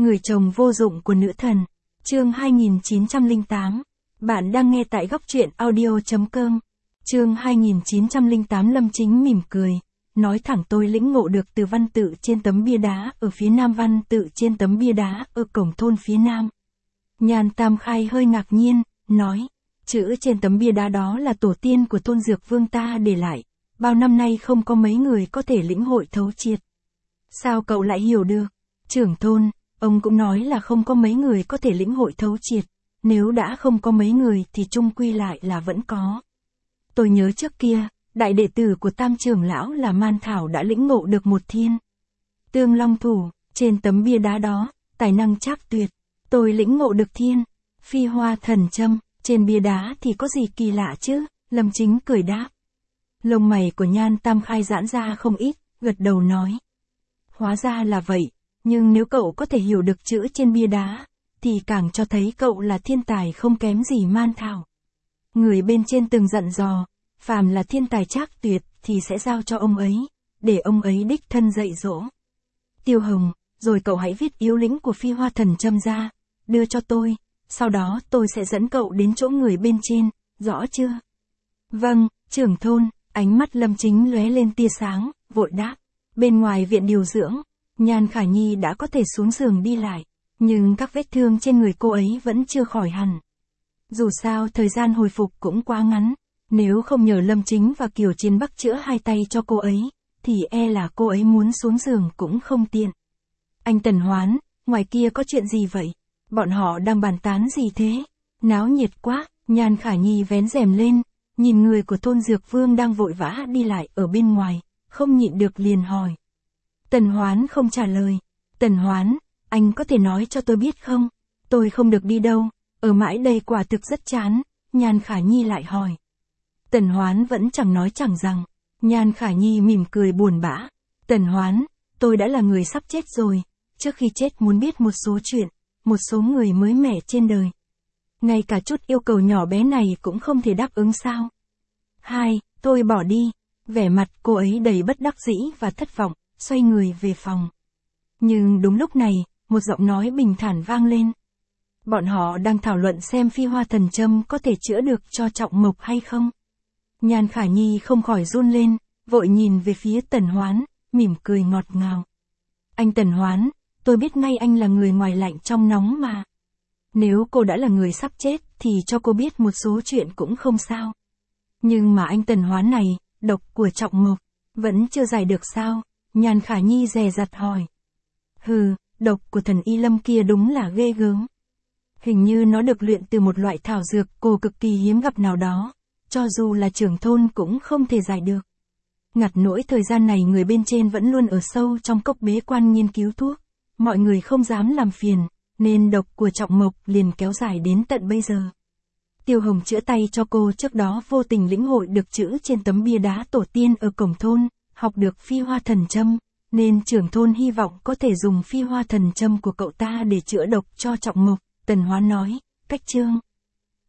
Người chồng vô dụng của nữ thần. Chương 2908. Bạn đang nghe tại góc truyện audio.com. Chương 2908. Lâm Chính mỉm cười, nói thẳng: tôi lĩnh ngộ được từ văn tự trên tấm bia đá ở phía nam, văn tự trên tấm bia đá ở cổng thôn phía nam. Nhan Tam Khai hơi ngạc nhiên, nói: chữ trên tấm bia đá đó là tổ tiên của thôn Dược Vương ta để lại, bao năm nay không có mấy người có thể lĩnh hội thấu triệt. Sao cậu lại hiểu được? Trưởng thôn, ông cũng nói là không có mấy người có thể lĩnh hội thấu triệt, nếu đã không có mấy người thì chung quy lại là vẫn có. Tôi nhớ trước kia, đại đệ tử của Tam trưởng lão là Man Thảo đã lĩnh ngộ được một thiên Tương Long Thủ, trên tấm bia đá đó, tài năng trác tuyệt. Tôi lĩnh ngộ được thiên Phi Hoa Thần Châm, trên bia đá thì có gì kỳ lạ chứ? Lâm Chính cười đáp. Lông mày của Nhan Tam Khai giãn ra không ít, gật đầu nói: hóa ra là vậy, nhưng nếu cậu có thể hiểu được chữ trên bia đá, thì càng cho thấy cậu là thiên tài không kém gì Man Thảo. Người bên trên từng dặn dò, phàm là thiên tài trác tuyệt thì sẽ giao cho ông ấy, để ông ấy đích thân dạy dỗ. Tiêu Hồng, rồi cậu hãy viết yếu lĩnh của Phi Hoa Thần Châm ra, đưa cho tôi, sau đó tôi sẽ dẫn cậu đến chỗ người bên trên, rõ chưa? Vâng, trưởng thôn. Ánh mắt Lâm Chính lóe lên tia sáng, vội đáp. Bên ngoài viện điều dưỡng, Nhan Khả Nhi đã có thể xuống giường đi lại, nhưng các vết thương trên người cô ấy vẫn chưa khỏi hẳn. Dù sao thời gian hồi phục cũng quá ngắn, nếu không nhờ Lâm Chính và Kiều Chiến Bắc chữa hai tay cho cô ấy, thì e là cô ấy muốn xuống giường cũng không tiện. Anh Tần Hoán, ngoài kia có chuyện gì vậy? Bọn họ đang bàn tán gì thế? Náo nhiệt quá. Nhan Khả Nhi vén rèm lên, nhìn người của thôn Dược Vương đang vội vã đi lại ở bên ngoài, không nhịn được liền hỏi. Tần Hoán không trả lời. Tần Hoán, anh có thể nói cho tôi biết không? Tôi không được đi đâu, ở mãi đây quả thực rất chán. Nhan Khả Nhi lại hỏi. Tần Hoán vẫn chẳng nói chẳng rằng. Nhan Khả Nhi mỉm cười buồn bã. Tần Hoán, tôi đã là người sắp chết rồi, trước khi chết muốn biết một số chuyện, một số người mới mẻ trên đời. Ngay cả chút yêu cầu nhỏ bé này cũng không thể đáp ứng sao? Tôi bỏ đi. Vẻ mặt cô ấy đầy bất đắc dĩ và thất vọng, xoay người về phòng. Nhưng đúng lúc này, một giọng nói bình thản vang lên. Bọn họ đang thảo luận xem Phi Hoa Thần Châm có thể chữa được cho Trọng Mộc hay không. Nhan Khả Nhi không khỏi run lên, vội nhìn về phía Tần Hoán, mỉm cười ngọt ngào. Anh Tần Hoán, tôi biết ngay anh là người ngoài lạnh trong nóng mà. Nếu cô đã là người sắp chết thì cho cô biết một số chuyện cũng không sao. Nhưng mà anh Tần Hoán này, độc của Trọng Mộc, vẫn chưa giải được sao? Nhan Khả Nhi dè dặt hỏi. Độc của thần Y Lâm kia đúng là ghê gớm. Hình như nó được luyện từ một loại thảo dược cổ cực kỳ hiếm gặp nào đó, cho dù là trưởng thôn cũng không thể giải được. Ngặt nỗi thời gian này người bên trên vẫn luôn ở sâu trong cốc bế quan nghiên cứu thuốc, mọi người không dám làm phiền, nên độc của Trọng Mộc liền kéo dài đến tận bây giờ. Tiêu Hồng chữa tay cho cô trước đó vô tình lĩnh hội được chữ trên tấm bia đá tổ tiên ở cổng thôn, học được Phi Hoa Thần Châm, nên trưởng thôn hy vọng có thể dùng Phi Hoa Thần Châm của cậu ta để chữa độc cho Trọng Mộc. Tần Hoán nói, cách chương